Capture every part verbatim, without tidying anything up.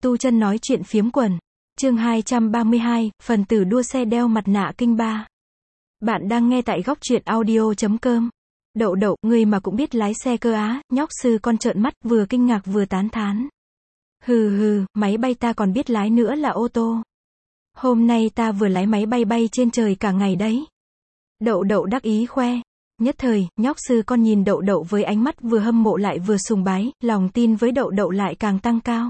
Tu chân nói chuyện phiếm quần. Chương hai trăm ba mươi hai, phần tử đua xe đeo mặt nạ kinh ba. Bạn đang nghe tại góc truyện audio chấm com. Đậu đậu, người mà cũng biết lái xe cơ á, nhóc sư con trợn mắt, vừa kinh ngạc vừa tán thán. Hừ hừ, máy bay ta còn biết lái nữa là ô tô. Hôm nay ta vừa lái máy bay bay trên trời cả ngày đấy. Đậu đậu đắc ý khoe. Nhất thời, nhóc sư con nhìn đậu đậu với ánh mắt vừa hâm mộ lại vừa sùng bái, lòng tin với đậu đậu lại càng tăng cao.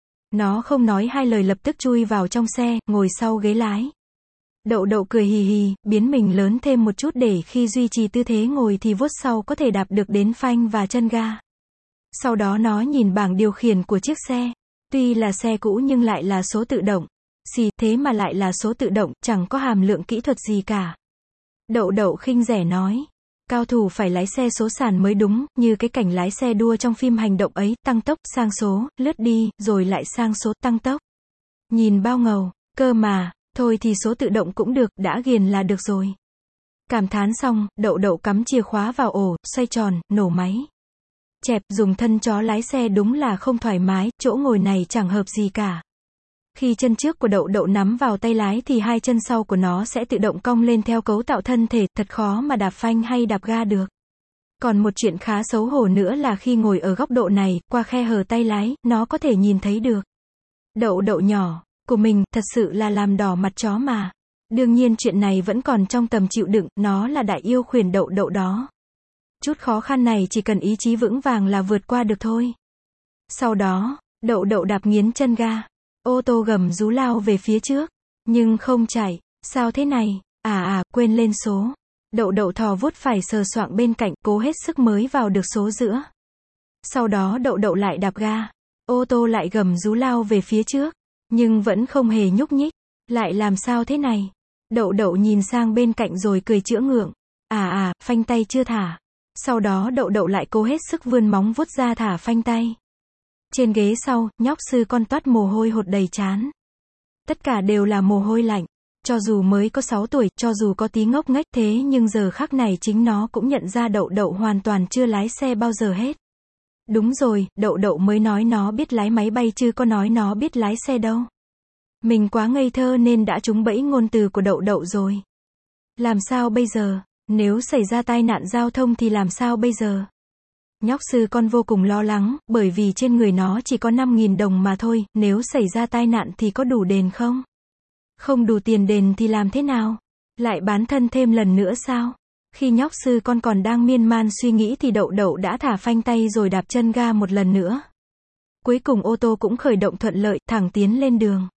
Nó không nói hai lời lập tức chui vào trong xe, ngồi sau ghế lái. Đậu đậu cười hì hì, biến mình lớn thêm một chút để khi duy trì tư thế ngồi thì vuốt sau có thể đạp được đến phanh và chân ga. Sau đó nó nhìn bảng điều khiển của chiếc xe. Tuy là xe cũ nhưng lại là số tự động. Xì, thế mà lại là số tự động, chẳng có hàm lượng kỹ thuật gì cả. Đậu đậu khinh rẻ nói. Cao thủ phải lái xe số sàn mới đúng, như cái cảnh lái xe đua trong phim hành động ấy, tăng tốc, sang số, lướt đi, rồi lại sang số, tăng tốc. Nhìn bao ngầu, cơ mà, thôi thì số tự động cũng được, đã ghiền là được rồi. Cảm thán xong, đậu đậu cắm chìa khóa vào ổ, xoay tròn, nổ máy. Chẹp, dùng thân chó lái xe đúng là không thoải mái, chỗ ngồi này chẳng hợp gì cả. Khi chân trước của đậu đậu nắm vào tay lái thì hai chân sau của nó sẽ tự động cong lên theo cấu tạo thân thể, thật khó mà đạp phanh hay đạp ga được. Còn một chuyện khá xấu hổ nữa là khi ngồi ở góc độ này, qua khe hở tay lái, nó có thể nhìn thấy được. Đậu đậu nhỏ của mình, thật sự là làm đỏ mặt chó mà. Đương nhiên chuyện này vẫn còn trong tầm chịu đựng, nó là đại yêu khuyển đậu đậu đó. Chút khó khăn này chỉ cần ý chí vững vàng là vượt qua được thôi. Sau đó, đậu đậu đạp nghiến chân ga. Ô tô gầm rú lao về phía trước, nhưng không chạy. Sao thế này? À à, quên lên số. Đậu đậu thò vuốt phải sờ soạng bên cạnh, cố hết sức mới vào được số giữa. Sau đó đậu đậu lại đạp ga. Ô tô lại gầm rú lao về phía trước, nhưng vẫn không hề nhúc nhích. Lại làm sao thế này? Đậu đậu nhìn sang bên cạnh rồi cười chữa ngượng. À à, phanh tay chưa thả. Sau đó đậu đậu lại cố hết sức vươn móng vuốt ra thả phanh tay. Trên ghế sau, nhóc sư con toát mồ hôi hột đầy trán. Tất cả đều là mồ hôi lạnh. Cho dù mới có sáu tuổi, cho dù có tí ngốc nghếch thế nhưng giờ khắc này chính nó cũng nhận ra đậu đậu hoàn toàn chưa lái xe bao giờ hết. Đúng rồi, đậu đậu mới nói nó biết lái máy bay chứ có nói nó biết lái xe đâu. Mình quá ngây thơ nên đã trúng bẫy ngôn từ của đậu đậu rồi. Làm sao bây giờ? Nếu xảy ra tai nạn giao thông thì làm sao bây giờ? Nhóc sư con vô cùng lo lắng, bởi vì trên người nó chỉ có năm nghìn đồng mà thôi, nếu xảy ra tai nạn thì có đủ đền không? Không đủ tiền đền thì làm thế nào? Lại bán thân thêm lần nữa sao? Khi nhóc sư con còn đang miên man suy nghĩ thì đậu đậu đã thả phanh tay rồi đạp chân ga một lần nữa. Cuối cùng ô tô cũng khởi động thuận lợi, thẳng tiến lên đường.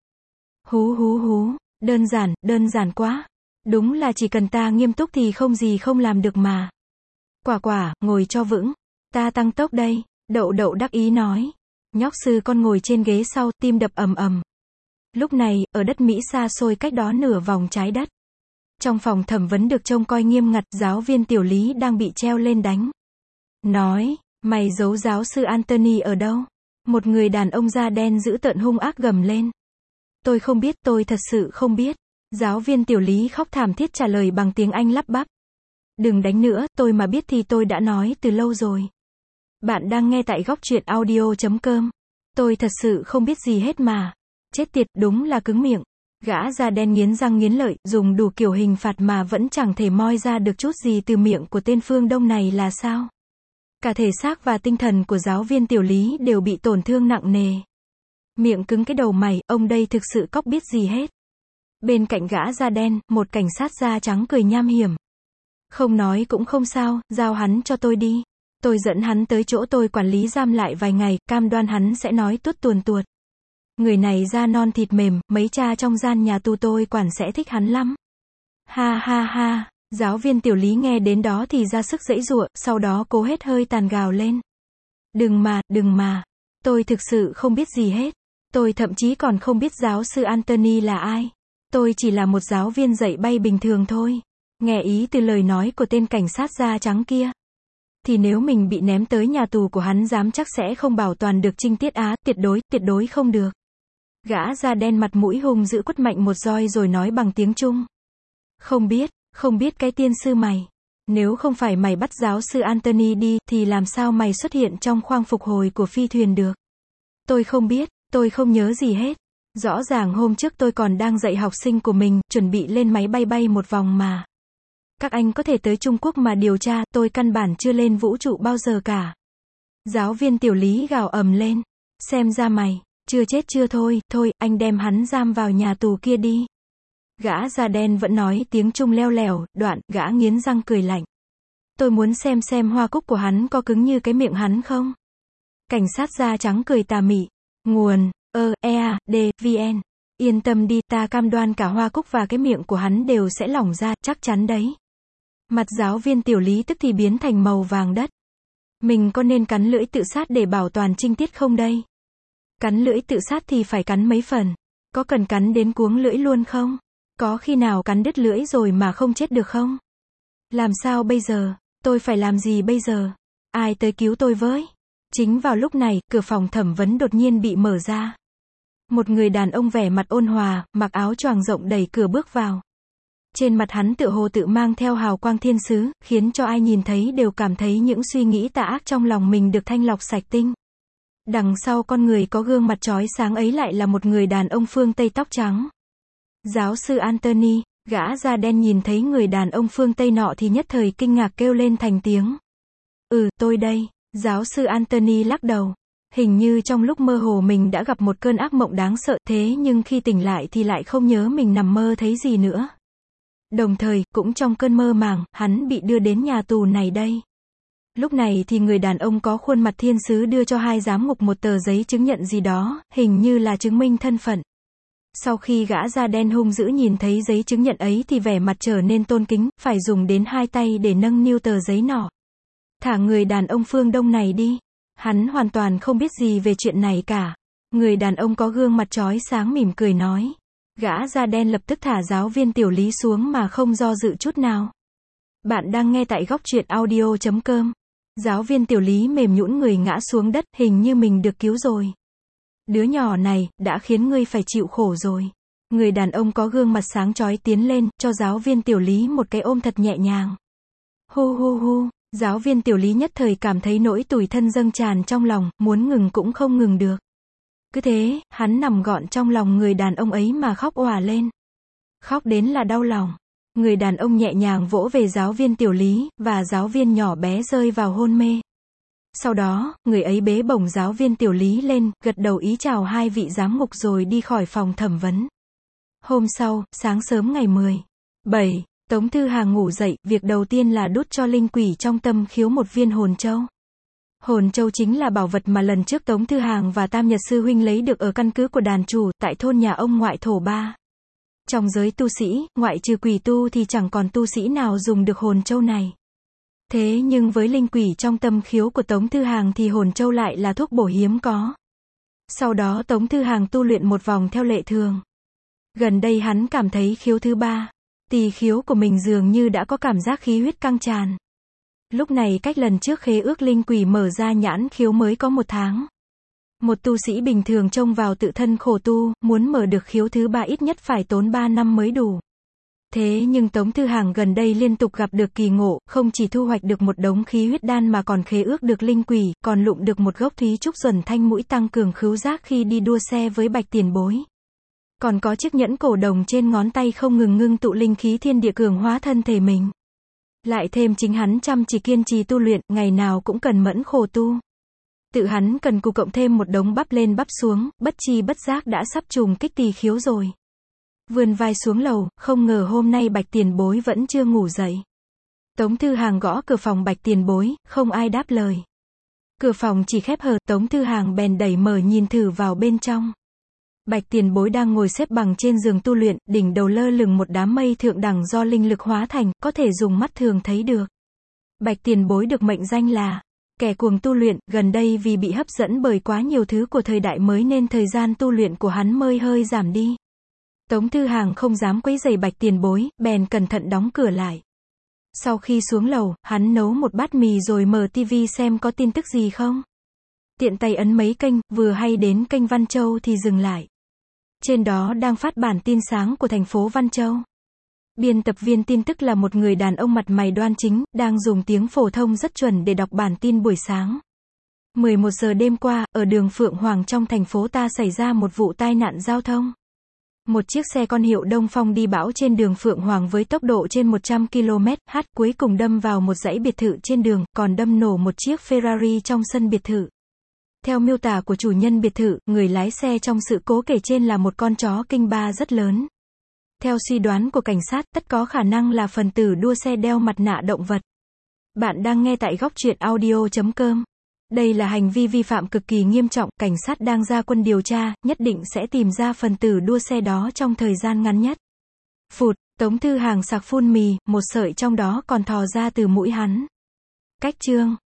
Hú hú hú, đơn giản, đơn giản quá. Đúng là chỉ cần ta nghiêm túc thì không gì không làm được mà. Quả quả, ngồi cho vững. Ta tăng tốc đây, đậu đậu đắc ý nói. Nhóc sư con ngồi trên ghế sau, tim đập ầm ầm. Lúc này, ở đất Mỹ xa xôi cách đó nửa vòng trái đất. Trong phòng thẩm vấn được trông coi nghiêm ngặt, giáo viên tiểu lý đang bị treo lên đánh. Nói, mày giấu giáo sư Anthony ở đâu? Một người đàn ông da đen dữ tợn hung ác gầm lên. Tôi không biết, tôi thật sự không biết. Giáo viên tiểu lý khóc thảm thiết trả lời bằng tiếng Anh lắp bắp. Đừng đánh nữa, tôi mà biết thì tôi đã nói từ lâu rồi. Bạn đang nghe tại góc truyện audio chấm com. Tôi thật sự không biết gì hết mà. Chết tiệt, đúng là cứng miệng. Gã da đen nghiến răng nghiến lợi, dùng đủ kiểu hình phạt mà vẫn chẳng thể moi ra được chút gì từ miệng của tên phương Đông này là sao? Cả thể xác và tinh thần của giáo viên tiểu lý đều bị tổn thương nặng nề. Miệng cứng cái đầu mày, ông đây thực sự cóc biết gì hết. Bên cạnh gã da đen, một cảnh sát da trắng cười nham hiểm. Không nói cũng không sao, giao hắn cho tôi đi. Tôi dẫn hắn tới chỗ tôi quản lý giam lại vài ngày, cam đoan hắn sẽ nói tuốt tuồn tuột. Người này da non thịt mềm, mấy cha trong gian nhà tù tôi quản sẽ thích hắn lắm. Ha ha ha, giáo viên tiểu lý nghe đến đó thì ra sức giãy giụa, sau đó cố hết hơi tàn gào lên. Đừng mà, đừng mà. Tôi thực sự không biết gì hết. Tôi thậm chí còn không biết giáo sư Anthony là ai. Tôi chỉ là một giáo viên dạy bay bình thường thôi. Nghe ý từ lời nói của tên cảnh sát da trắng kia. Thì nếu mình bị ném tới nhà tù của hắn dám chắc sẽ không bảo toàn được trinh tiết á, tuyệt đối, tuyệt đối không được. Gã da đen mặt mũi hung dữ quất mạnh một roi rồi nói bằng tiếng Trung. Không biết, không biết cái tiên sư mày. Nếu không phải mày bắt giáo sư Anthony đi, thì làm sao mày xuất hiện trong khoang phục hồi của phi thuyền được? Tôi không biết, Tôi không nhớ gì hết. Rõ ràng hôm trước tôi còn đang dạy học sinh của mình, chuẩn bị lên máy bay bay một vòng mà. Các anh có thể tới Trung Quốc mà điều tra, tôi căn bản chưa lên vũ trụ bao giờ cả. Giáo viên Tiểu Lý gào ầm lên. Xem ra mày, chưa chết chưa thôi, thôi, anh đem hắn giam vào nhà tù kia đi. Gã da đen vẫn nói tiếng Trung leo lẻo, đoạn, gã nghiến răng cười lạnh. Tôi muốn xem xem hoa cúc của hắn có cứng như cái miệng hắn không? Cảnh sát da trắng cười tà mị. Nguồn, ơ, e a, d, vn. Yên tâm đi, ta cam đoan cả hoa cúc và cái miệng của hắn đều sẽ lỏng ra, chắc chắn đấy. Mặt giáo viên Tiểu Lý tức thì biến thành màu vàng đất. Mình có nên cắn lưỡi tự sát để bảo toàn trinh tiết không đây? Cắn lưỡi tự sát thì phải cắn mấy phần? Có cần cắn đến cuống lưỡi luôn không? Có khi nào cắn đứt lưỡi rồi mà không chết được không? Làm sao bây giờ? Tôi phải làm gì bây giờ? Ai tới cứu tôi với? Chính vào lúc này, cửa phòng thẩm vấn đột nhiên bị mở ra. Một người đàn ông vẻ mặt ôn hòa, mặc áo choàng rộng đẩy cửa bước vào. Trên mặt hắn tựa hồ tự mang theo hào quang thiên sứ, khiến cho ai nhìn thấy đều cảm thấy những suy nghĩ tà ác trong lòng mình được thanh lọc sạch tinh. Đằng sau con người có gương mặt chói sáng ấy lại là một người đàn ông phương Tây tóc trắng. Giáo sư Anthony, gã da đen nhìn thấy người đàn ông phương Tây nọ thì nhất thời kinh ngạc kêu lên thành tiếng. Ừ, tôi đây. Giáo sư Anthony lắc đầu. Hình như trong lúc mơ hồ mình đã gặp một cơn ác mộng đáng sợ, thế nhưng khi tỉnh lại thì lại không nhớ mình nằm mơ thấy gì nữa. Đồng thời, cũng trong cơn mơ màng, hắn bị đưa đến nhà tù này đây. Lúc này thì người đàn ông có khuôn mặt thiên sứ đưa cho hai giám ngục một tờ giấy chứng nhận gì đó, hình như là chứng minh thân phận. Sau khi gã da đen hung dữ nhìn thấy giấy chứng nhận ấy thì vẻ mặt trở nên tôn kính, phải dùng đến hai tay để nâng niu tờ giấy nọ. Thả người đàn ông phương Đông này đi. Hắn hoàn toàn không biết gì về chuyện này cả. Người đàn ông có gương mặt chói sáng mỉm cười nói. Gã da đen lập tức thả giáo viên Tiểu Lý xuống mà không do dự chút nào. Bạn đang nghe tại góc truyện audio chấm com. Giáo viên Tiểu Lý mềm nhũn người ngã xuống đất, hình như mình được cứu rồi. Đứa nhỏ này, đã khiến ngươi phải chịu khổ rồi. Người đàn ông có gương mặt sáng chói tiến lên, cho giáo viên Tiểu Lý một cái ôm thật nhẹ nhàng. Hu hu hu, giáo viên Tiểu Lý nhất thời cảm thấy nỗi tủi thân dâng tràn trong lòng, muốn ngừng cũng không ngừng được. Cứ thế, hắn nằm gọn trong lòng người đàn ông ấy mà khóc òa lên. Khóc đến là đau lòng. Người đàn ông nhẹ nhàng vỗ về giáo viên Tiểu Lý, và giáo viên nhỏ bé rơi vào hôn mê. Sau đó, người ấy bế bổng giáo viên Tiểu Lý lên, gật đầu ý chào hai vị giám ngục rồi đi khỏi phòng thẩm vấn. Hôm sau, sáng sớm ngày mười bảy, Tống Thư Hàng ngủ dậy, việc đầu tiên là đút cho linh quỷ trong tâm khiếu một viên hồn châu. Hồn châu chính là bảo vật mà lần trước Tống Thư Hàng và Tam Nhật Sư Huynh lấy được ở căn cứ của đàn chủ, tại thôn nhà ông ngoại thổ ba. Trong giới tu sĩ, ngoại trừ quỷ tu thì chẳng còn tu sĩ nào dùng được hồn châu này. Thế nhưng với linh quỷ trong tâm khiếu của Tống Thư Hàng thì hồn châu lại là thuốc bổ hiếm có. Sau đó Tống Thư Hàng tu luyện một vòng theo lệ thường. Gần đây hắn cảm thấy khiếu thứ ba, tỳ khiếu của mình dường như đã có cảm giác khí huyết căng tràn. Lúc này cách lần trước khế ước linh quỷ mở ra nhãn khiếu mới có một tháng. Một tu sĩ bình thường trông vào tự thân khổ tu, muốn mở được khiếu thứ ba ít nhất phải tốn ba năm mới đủ. Thế nhưng Tống Thư Hàng gần đây liên tục gặp được kỳ ngộ, không chỉ thu hoạch được một đống khí huyết đan mà còn khế ước được linh quỷ, còn lụm được một gốc thúy trúc duẩn thanh mũi tăng cường khứu giác khi đi đua xe với Bạch Tiền Bối. Còn có chiếc nhẫn cổ đồng trên ngón tay không ngừng ngưng tụ linh khí thiên địa cường hóa thân thể mình. Lại thêm chính hắn chăm chỉ kiên trì tu luyện, ngày nào cũng cần mẫn khổ tu. Tự hắn cần cù cộng thêm một đống bắp lên bắp xuống, bất chi bất giác đã sắp trùng kích tỳ khiếu rồi. Vươn vai xuống lầu, không ngờ hôm nay Bạch Tiền Bối vẫn chưa ngủ dậy. Tống Thư Hàng gõ cửa phòng Bạch Tiền Bối, không ai đáp lời. Cửa phòng chỉ khép hờ, Tống Thư Hàng bèn đẩy mở nhìn thử vào bên trong. Bạch Tiền Bối đang ngồi xếp bằng trên giường tu luyện, đỉnh đầu lơ lửng một đám mây thượng đẳng do linh lực hóa thành, có thể dùng mắt thường thấy được. Bạch Tiền Bối được mệnh danh là kẻ cuồng tu luyện, gần đây vì bị hấp dẫn bởi quá nhiều thứ của thời đại mới nên thời gian tu luyện của hắn mới hơi giảm đi. Tống Thư Hàng không dám quấy rầy Bạch Tiền Bối, bèn cẩn thận đóng cửa lại. Sau khi xuống lầu, hắn nấu một bát mì rồi mở tivi xem có tin tức gì không. Tiện tay ấn mấy kênh, vừa hay đến kênh Văn Châu thì dừng lại. Trên đó đang phát bản tin sáng của thành phố Văn Châu. Biên tập viên tin tức là một người đàn ông mặt mày đoan chính, đang dùng tiếng phổ thông rất chuẩn để đọc bản tin buổi sáng. mười một giờ đêm qua, ở đường Phượng Hoàng trong thành phố ta xảy ra một vụ tai nạn giao thông. Một chiếc xe con hiệu Đông Phong đi bão trên đường Phượng Hoàng với tốc độ trên một trăm ki lô mét h cuối cùng đâm vào một dãy biệt thự trên đường, còn đâm nổ một chiếc Ferrari trong sân biệt thự. Theo miêu tả của chủ nhân biệt thự, người lái xe trong sự cố kể trên là một con chó kinh ba rất lớn. Theo suy đoán của cảnh sát, tất có khả năng là phần tử đua xe đeo mặt nạ động vật. Bạn đang nghe tại góc truyện audio chấm com. Đây là hành vi vi phạm cực kỳ nghiêm trọng, cảnh sát đang ra quân điều tra, nhất định sẽ tìm ra phần tử đua xe đó trong thời gian ngắn nhất. Phụt, Tống Thư Hàng sặc phun mì, một sợi trong đó còn thò ra từ mũi hắn. Cách chương